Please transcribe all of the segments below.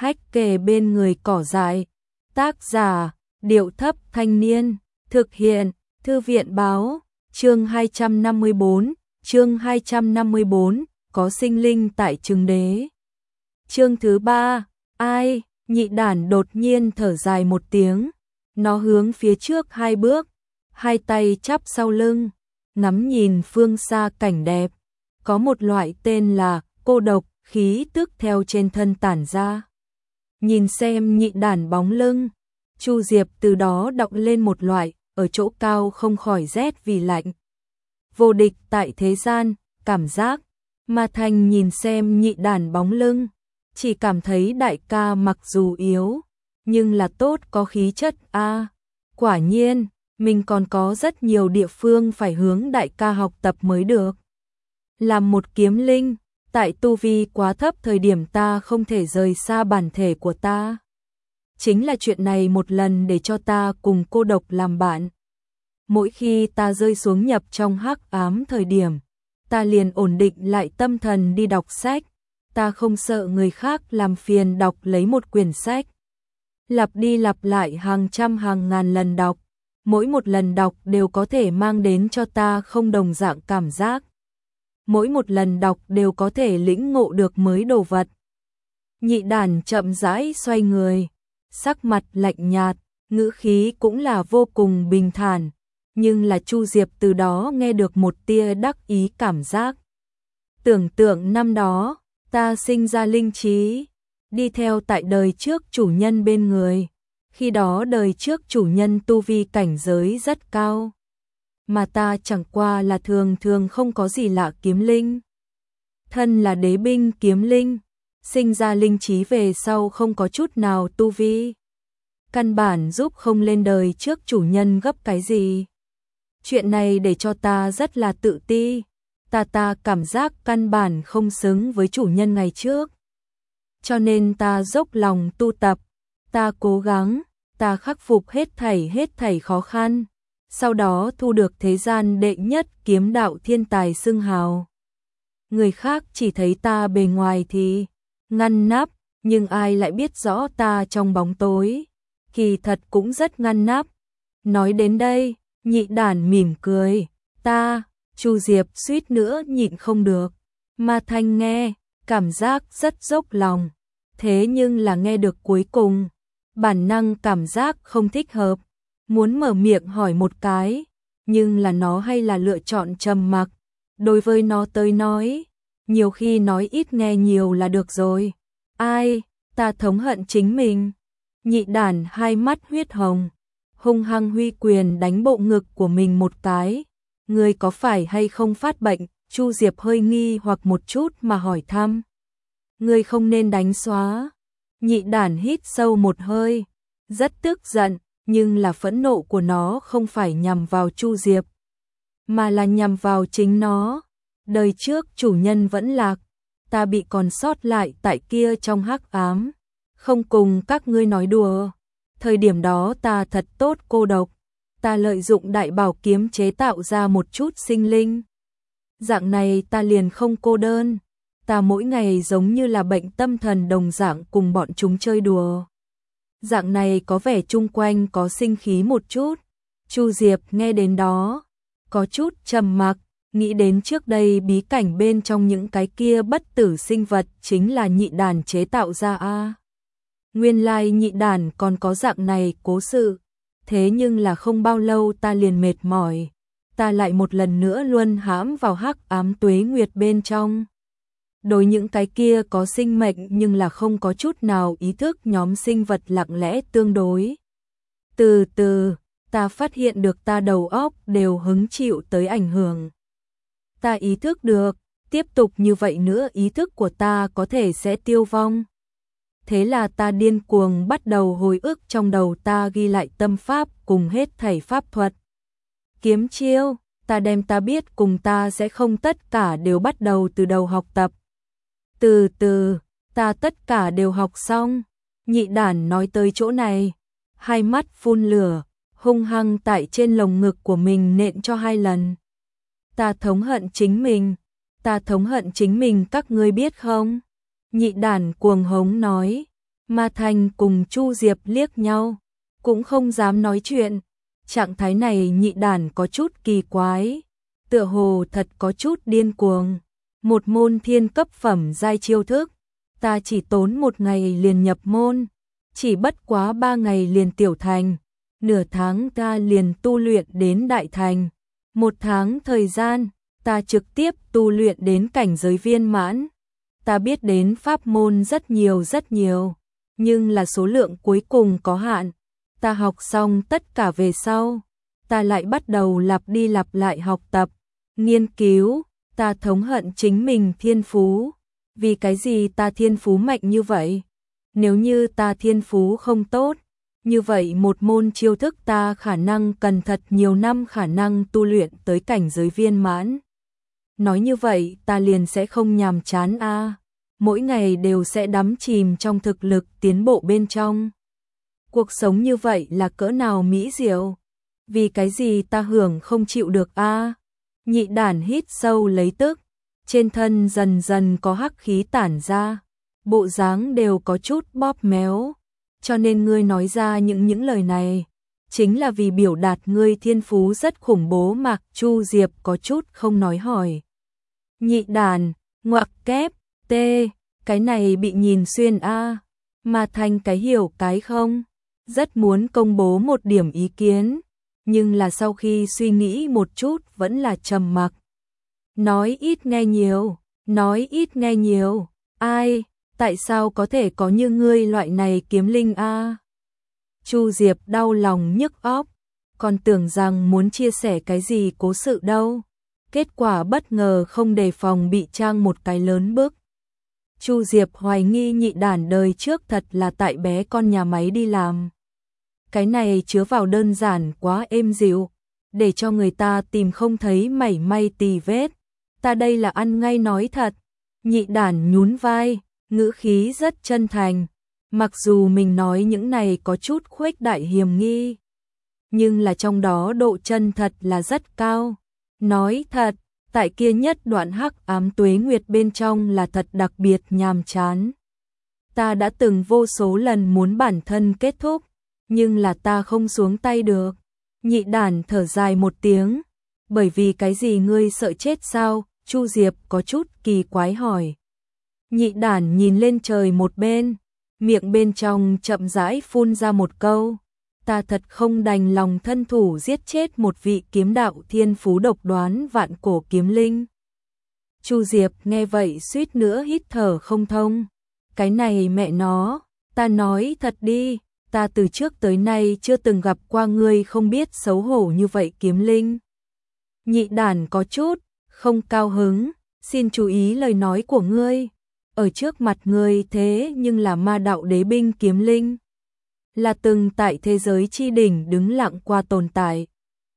hách kề bên người cỏ dại. Tác giả, Điệu Thấp Thanh Niên. Thực hiện, Thư viện Báo. Chương 254, có sinh linh tại Trừng Đế. Chương thứ 3, ai? Nhị đản đột nhiên thở dài một tiếng. Nó hướng phía trước 2 bước, hai tay chắp sau lưng, ngắm nhìn phương xa cảnh đẹp. Có một loại tên là cô độc khí tức theo trên thân tản ra. Nhìn xem nhị đản bóng lưng, Chu Diệp từ đó đọng lên một loại, ở chỗ cao không khỏi rét vì lạnh. Vô địch tại thế gian, cảm giác. Ma Thanh nhìn xem nhị đản bóng lưng, chỉ cảm thấy đại ca mặc dù yếu, nhưng là tốt có khí chất a. Quả nhiên, mình còn có rất nhiều địa phương phải hướng đại ca học tập mới được. Làm một kiếm linh, tại tu vi quá thấp thời điểm ta không thể rời xa bản thể của ta. Chính là chuyện này một lần để cho ta cùng cô độc làm bạn. Mỗi khi ta rơi xuống nhập trong hắc ám thời điểm, ta liền ổn định lại tâm thần đi đọc sách. Ta không sợ người khác làm phiền đọc lấy một quyển sách. Lặp đi lặp lại hàng trăm hàng ngàn lần đọc. Mỗi một lần đọc đều có thể mang đến cho ta không đồng dạng cảm giác. Mỗi một lần đọc đều có thể lĩnh ngộ được mới đồ vật. Nhị đản chậm rãi xoay người, sắc mặt lạnh nhạt, ngữ khí cũng là vô cùng bình thản, nhưng là Chu Diệp từ đó nghe được một tia đắc ý cảm giác. Tưởng tượng năm đó, ta sinh ra linh trí, đi theo tại đời trước chủ nhân bên người. Khi đó đời trước chủ nhân tu vi cảnh giới rất cao, mà ta chẳng qua là thường thường không có gì lạ kiếm linh. Thân là đế binh kiếm linh, sinh ra linh trí về sau không có chút nào tu vi. Căn bản giúp không lên đời trước chủ nhân gấp cái gì. Chuyện này để cho ta rất là tự ti, ta cảm giác căn bản không xứng với chủ nhân ngày trước. Cho nên ta dốc lòng tu tập, ta cố gắng, ta khắc phục hết thảy khó khăn, sau đó thu được thế gian đệ nhất kiếm đạo thiên tài xưng hào. Người khác chỉ thấy ta bề ngoài thì ngăn nắp, nhưng ai lại biết rõ ta trong bóng tối, kỳ thật cũng rất ngăn nắp. Nói đến đây, nhị đản mỉm cười, Chu Diệp suýt nữa nhịn không được. Ma Thanh nghe, cảm giác rất dốc lòng, thế nhưng là nghe được cuối cùng, bản năng cảm giác không thích hợp, muốn mở miệng hỏi một cái, nhưng là nó hay là lựa chọn trầm mặc. Đối với nó tới nói, nhiều khi nói ít nghe nhiều là được rồi. Ai, ta thống hận chính mình. Nhị đản hai mắt huyết hồng, hung hăng huy quyền đánh bộ ngực của mình một cái. Người có phải hay không phát bệnh? Chu Diệp hơi nghi hoặc một chút mà hỏi thăm. Người không nên đánh xóa. Nhị đản hít sâu một hơi, rất tức giận, nhưng là phẫn nộ của nó không phải nhằm vào Chu Diệp, mà là nhằm vào chính nó. Đời trước chủ nhân vẫn lạc, ta bị còn sót lại tại kia trong hắc ám, không cùng các ngươi nói đùa. Thời điểm đó ta thật tốt cô độc, ta lợi dụng đại bảo kiếm chế tạo ra một chút sinh linh. Dạng này ta liền không cô đơn, ta mỗi ngày giống như là bệnh tâm thần đồng dạng cùng bọn chúng chơi đùa. Dạng này có vẻ chung quanh có sinh khí một chút. Chu Diệp nghe đến đó, có chút trầm mặc, nghĩ đến trước đây bí cảnh bên trong những cái kia bất tử sinh vật chính là nhị đản chế tạo ra a. Nguyên lai nhị đản còn có dạng này cố sự. Thế nhưng là không bao lâu ta liền mệt mỏi, ta lại một lần nữa luân hãm vào hắc ám tuế nguyệt bên trong. Đối những cái kia có sinh mệnh nhưng là không có chút nào ý thức nhóm sinh vật lặng lẽ tương đối. Từ từ, ta phát hiện được ta đầu óc đều hứng chịu tới ảnh hưởng. Ta ý thức được, tiếp tục như vậy nữa ý thức của ta có thể sẽ tiêu vong. Thế là ta điên cuồng bắt đầu hồi ức trong đầu ta ghi lại tâm pháp cùng hết thảy pháp thuật. Kiếm chiêu, ta đem ta biết cùng ta sẽ không tất cả đều bắt đầu từ đầu học tập. Từ từ, ta tất cả đều học xong. Nhị đản nói tới chỗ này, hai mắt phun lửa, hung hăng tại trên lồng ngực của mình nện cho 2 lần. Ta thống hận chính mình, ta thống hận chính mình các ngươi biết không? Nhị đản cuồng hống nói, Ma Thành cùng Chu Diệp liếc nhau, cũng không dám nói chuyện. Trạng thái này Nhị Đản có chút kỳ quái, tựa hồ thật có chút điên cuồng. Một môn thiên cấp phẩm giai chiêu thức, ta chỉ tốn 1 ngày liền nhập môn, chỉ bất quá 3 ngày liền tiểu thành, nửa tháng ta liền tu luyện đến đại thành, 1 tháng thời gian, ta trực tiếp tu luyện đến cảnh giới viên mãn. Ta biết đến pháp môn rất nhiều, nhưng là số lượng cuối cùng có hạn. Ta học xong tất cả về sau, ta lại bắt đầu lặp đi lặp lại học tập, nghiên cứu. Ta thống hận chính mình thiên phú. Vì cái gì ta thiên phú mạnh như vậy? Nếu như ta thiên phú không tốt, như vậy một môn chiêu thức ta khả năng cần thật nhiều năm khả năng tu luyện tới cảnh giới viên mãn. Nói như vậy ta liền sẽ không nhàm chán a, mỗi ngày đều sẽ đắm chìm trong thực lực tiến bộ bên trong. Cuộc sống như vậy là cỡ nào mỹ diệu? Vì cái gì ta hưởng không chịu được a? Nhị Đản hít sâu lấy tức, trên thân dần dần có hắc khí tản ra, bộ dáng đều có chút bóp méo, cho nên ngươi nói ra những lời này, chính là vì biểu đạt ngươi thiên phú rất khủng bố mà. Chu Diệp có chút không nói hỏi. Nhị Đản, ngoặc kép, tê, cái này bị nhìn xuyên a, mà thành cái hiểu cái không, rất muốn công bố một điểm ý kiến. Nhưng là sau khi suy nghĩ một chút vẫn là trầm mặc. Nói ít nghe nhiều, nói ít nghe nhiều, ai, tại sao có thể có như ngươi loại này kiếm linh a? Chu Diệp đau lòng nhức óc, còn tưởng rằng muốn chia sẻ cái gì cố sự đâu. Kết quả bất ngờ không đề phòng bị trang một cái lớn bức. Chu Diệp hoài nghi Nhị Đản đời trước thật là tại bé con nhà máy đi làm. Cái này chứa vào đơn giản quá êm dịu, để cho người ta tìm không thấy mảy may tì vết. Ta đây là ăn ngay nói thật. Nhị Đản nhún vai, ngữ khí rất chân thành. Mặc dù mình nói những này có chút khuếch đại hiềm nghi, nhưng là trong đó độ chân thật là rất cao. Nói thật, tại kia nhất đoạn hắc ám tuế nguyệt bên trong là thật đặc biệt nhàm chán. Ta đã từng vô số lần muốn bản thân kết thúc, nhưng là ta không xuống tay được. Nhị Đản thở dài một tiếng, bởi vì cái gì ngươi sợ chết sao? Chu Diệp có chút kỳ quái hỏi. Nhị Đản nhìn lên trời một bên, miệng bên trong chậm rãi phun ra một câu, ta thật không đành lòng thân thủ giết chết một vị kiếm đạo thiên phú độc đoán vạn cổ kiếm linh. Chu Diệp nghe vậy suýt nữa hít thở không thông. Cái này mẹ nó, ta nói thật đi, ta từ trước tới nay chưa từng gặp qua ngươi không biết xấu hổ như vậy kiếm linh. Nhị Đản có chút không cao hứng, xin chú ý lời nói của ngươi. Ở trước mặt ngươi thế nhưng là ma đạo đế binh kiếm linh, là từng tại thế giới chi đỉnh đứng lặng qua tồn tại.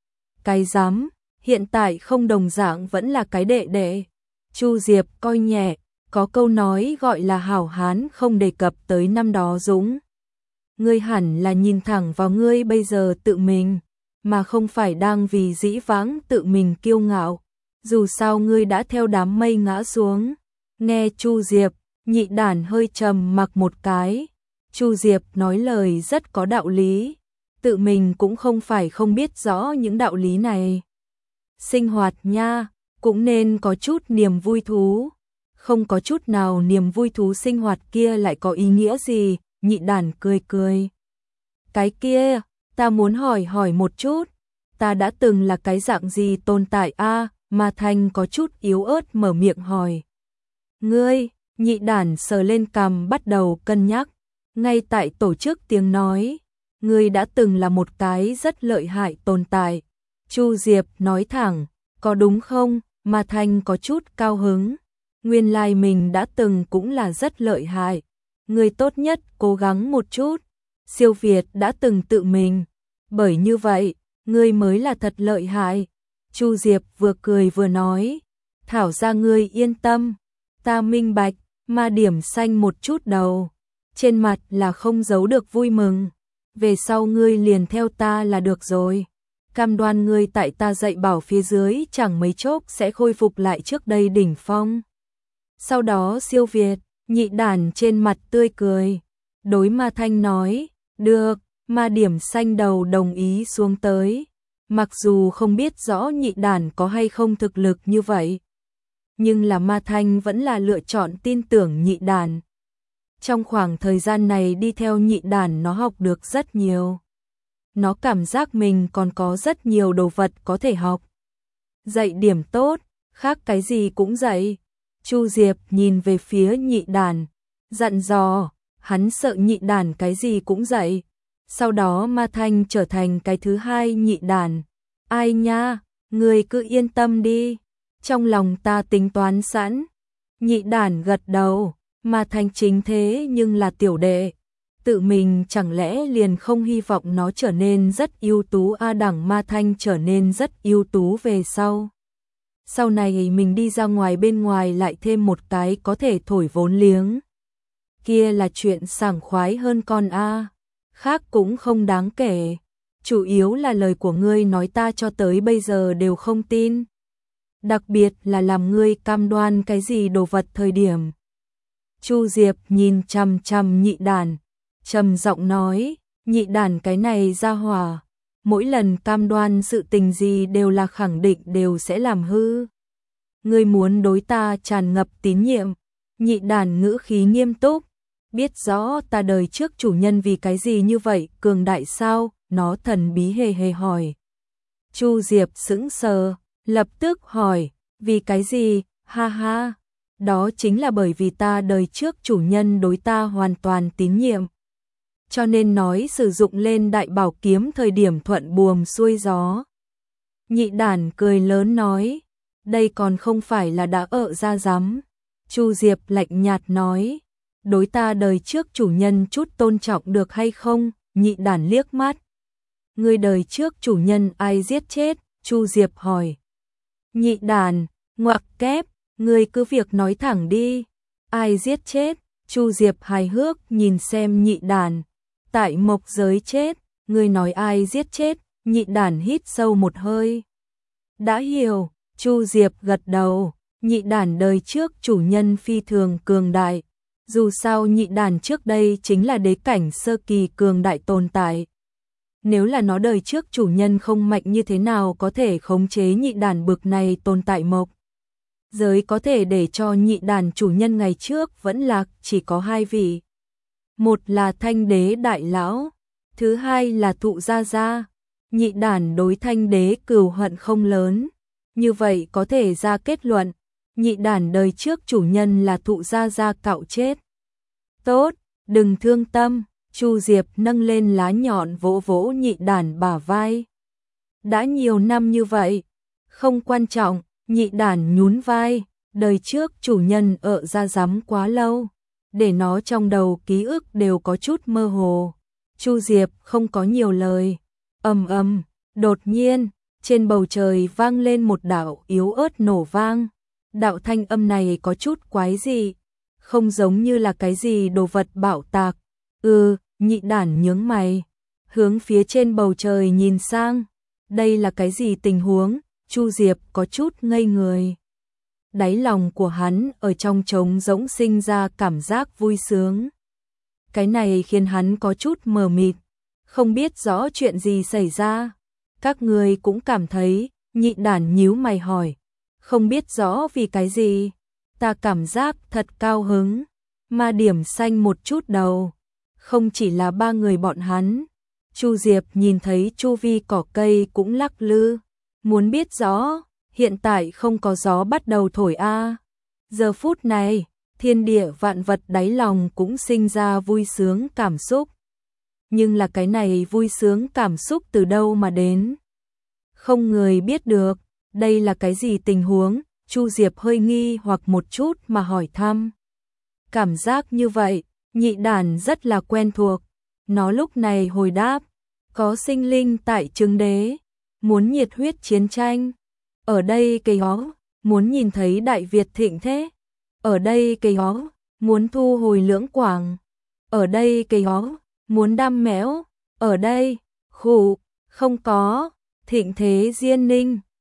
Cái dám, hiện tại không đồng dạng vẫn là cái đệ đệ. Chu Diệp coi nhẹ, có câu nói gọi là hảo hán không đề cập tới năm đó dũng. Ngươi hẳn là nhìn thẳng vào ngươi bây giờ tự mình, mà không phải đang vì dĩ vãng tự mình kiêu ngạo. Dù sao ngươi đã theo đám mây ngã xuống. Nghe Chu Diệp, Nhị Đản hơi trầm mặc một cái. Chu Diệp nói lời rất có đạo lý, tự mình cũng không phải không biết rõ những đạo lý này. Sinh hoạt nha, cũng nên có chút niềm vui thú. Không có chút nào niềm vui thú sinh hoạt kia lại có ý nghĩa gì? Nhị Đản cười cười. Cái kia, ta muốn hỏi một chút, ta đã từng là cái dạng gì tồn tại a? Mà Thành có chút yếu ớt mở miệng hỏi. Ngươi, Nhị Đản sờ lên cằm bắt đầu cân nhắc. Ngay tại tổ chức tiếng nói, ngươi đã từng là một cái rất lợi hại tồn tại. Chu Diệp nói thẳng, có đúng không? Mà Thành có chút cao hứng. Nguyên lai mình đã từng cũng là rất lợi hại. Ngươi tốt nhất cố gắng một chút. Siêu Việt đã từng tự mình. Bởi như vậy, ngươi mới là thật lợi hại. Chu Diệp vừa cười vừa nói. Thảo ra ngươi yên tâm. Ta minh bạch, mà điểm xanh một chút đầu. Trên mặt là không giấu được vui mừng. Về sau ngươi liền theo ta là được rồi. Cam đoan ngươi tại ta dạy bảo phía dưới chẳng mấy chốc sẽ khôi phục lại trước đây đỉnh phong. Sau đó siêu Việt, Nhị Đản trên mặt tươi cười. đối Ma Thanh nói, được, Ma Điểm Xanh đầu đồng ý xuống tới. Mặc dù không biết rõ nhị đàn có hay không thực lực như vậy, nhưng là Ma Thanh vẫn là lựa chọn tin tưởng nhị đàn. Trong khoảng thời gian này đi theo nhị đàn nó học được rất nhiều. Nó cảm giác mình còn có rất nhiều đồ vật có thể học. Dạy điểm tốt, khác cái gì cũng dạy. Chu Diệp nhìn về phía nhị đàn, dặn dò, hắn sợ nhị đàn cái gì cũng dạy. Sau đó Ma Thanh trở thành cái thứ hai nhị đàn. Ai nha, người cứ yên tâm đi, trong lòng ta tính toán sẵn. Nhị đàn gật đầu, Ma Thanh chính thế nhưng là tiểu đệ. Tự mình chẳng lẽ liền không hy vọng nó trở nên rất ưu tú đẳng Ma Thanh trở nên rất ưu tú về sau. Sau này mình đi ra ngoài bên ngoài lại thêm một cái có thể thổi vốn liếng. Kia là chuyện sảng khoái hơn con khác cũng không đáng kể. Chủ yếu là lời của ngươi nói ta cho tới bây giờ đều không tin. Đặc biệt là làm ngươi cam đoan cái gì đồ vật thời điểm. Chu Diệp nhìn chằm chằm nhị đàn, trầm giọng nói, nhị đàn cái này ra hỏa, mỗi lần cam đoan sự tình gì đều là khẳng định đều sẽ làm hư. Ngươi muốn đối ta tràn ngập tín nhiệm. Nhị đàn ngữ khí nghiêm túc, biết rõ ta đời trước chủ nhân vì cái gì như vậy, cường đại sao? Nó thần bí hề hề hỏi. Chu Diệp sững sờ, lập tức hỏi, vì cái gì? Ha ha, đó chính là bởi vì ta đời trước chủ nhân đối ta hoàn toàn tín nhiệm. Cho nên nói sử dụng lên đại bảo kiếm thời điểm thuận buồm xuôi gió. Nhị đàn cười lớn nói, đây còn không phải là đã ra dám. Chu Diệp lạnh nhạt nói, đối ta đời trước chủ nhân chút tôn trọng được hay không? Nhị đàn liếc mắt. Người đời trước chủ nhân ai giết chết? Chu Diệp hỏi. Nhị đàn, ngoặc kép, người cứ việc nói thẳng đi. Ai giết chết? Chu Diệp hài hước nhìn xem nhị đàn. Tại mộc giới chết, người nói ai giết chết? Nhị đàn hít sâu một hơi. Đã hiểu, Chu Diệp gật đầu. Nhị đàn đời trước chủ nhân phi thường cường đại. Dù sao nhị đàn trước đây chính là đế cảnh sơ kỳ cường đại tồn tại. Nếu là nó đời trước chủ nhân không mạnh như thế nào có thể khống chế nhị đàn bực này tồn tại mộc giới, có thể để cho nhị đàn chủ nhân ngày trước vẫn lạc chỉ có hai vị. Một là Thanh Đế đại lão, thứ hai là Thụ Gia Gia. Nhị đàn đối Thanh Đế cừu hận không lớn, như vậy có thể ra kết luận, nhị đàn đời trước chủ nhân là Thụ Gia Gia cạo chết. Tốt, đừng thương tâm. Chu Diệp nâng lên lá nhọn vỗ vỗ nhị đàn bả vai. Đã nhiều năm như vậy, không quan trọng. Nhị đàn nhún vai, đời trước chủ nhân ra dám quá lâu, để nó trong đầu ký ức đều có chút mơ hồ. Chu Diệp không có nhiều lời. Đột nhiên, trên bầu trời vang lên một đạo yếu ớt nổ vang. Đạo thanh âm này có chút quái dị, không giống như là cái gì đồ vật bạo tạc. Nhị đàn nhướng mày, hướng phía trên bầu trời nhìn sang. Đây là cái gì tình huống? Chu Diệp có chút ngây người. Đáy lòng của hắn ở trong trống rỗng sinh ra cảm giác vui sướng. Cái này khiến hắn có chút mờ mịt, không biết rõ chuyện gì xảy ra. Các người cũng cảm thấy, nhị đàn nhíu mày hỏi. Không biết rõ vì cái gì, ta cảm giác thật cao hứng. Ma Điểm Xanh một chút đầu. Không chỉ là ba người bọn hắn. Chu Diệp nhìn thấy chu vi cỏ cây cũng lắc lư. Muốn biết rõ, hiện tại không có gió bắt đầu thổi Giờ phút này, thiên địa vạn vật đáy lòng cũng sinh ra vui sướng cảm xúc. Nhưng là cái này vui sướng cảm xúc từ đâu mà đến? Không người biết được, đây là cái gì tình huống? Chu Diệp hơi nghi hoặc một chút mà hỏi thăm. Cảm giác như vậy, nhị đàn rất là quen thuộc. Nó lúc này hồi đáp, có sinh linh tại Trứng Đế, muốn nhiệt huyết chiến tranh. Ở đây cây ó, muốn nhìn thấy Đại Việt thịnh thế. Ở đây cây ó, muốn thu hồi Lưỡng Quảng. Ở đây cây ó, muốn đam mẽo. Ở đây, không có, thịnh thế Diên Ninh.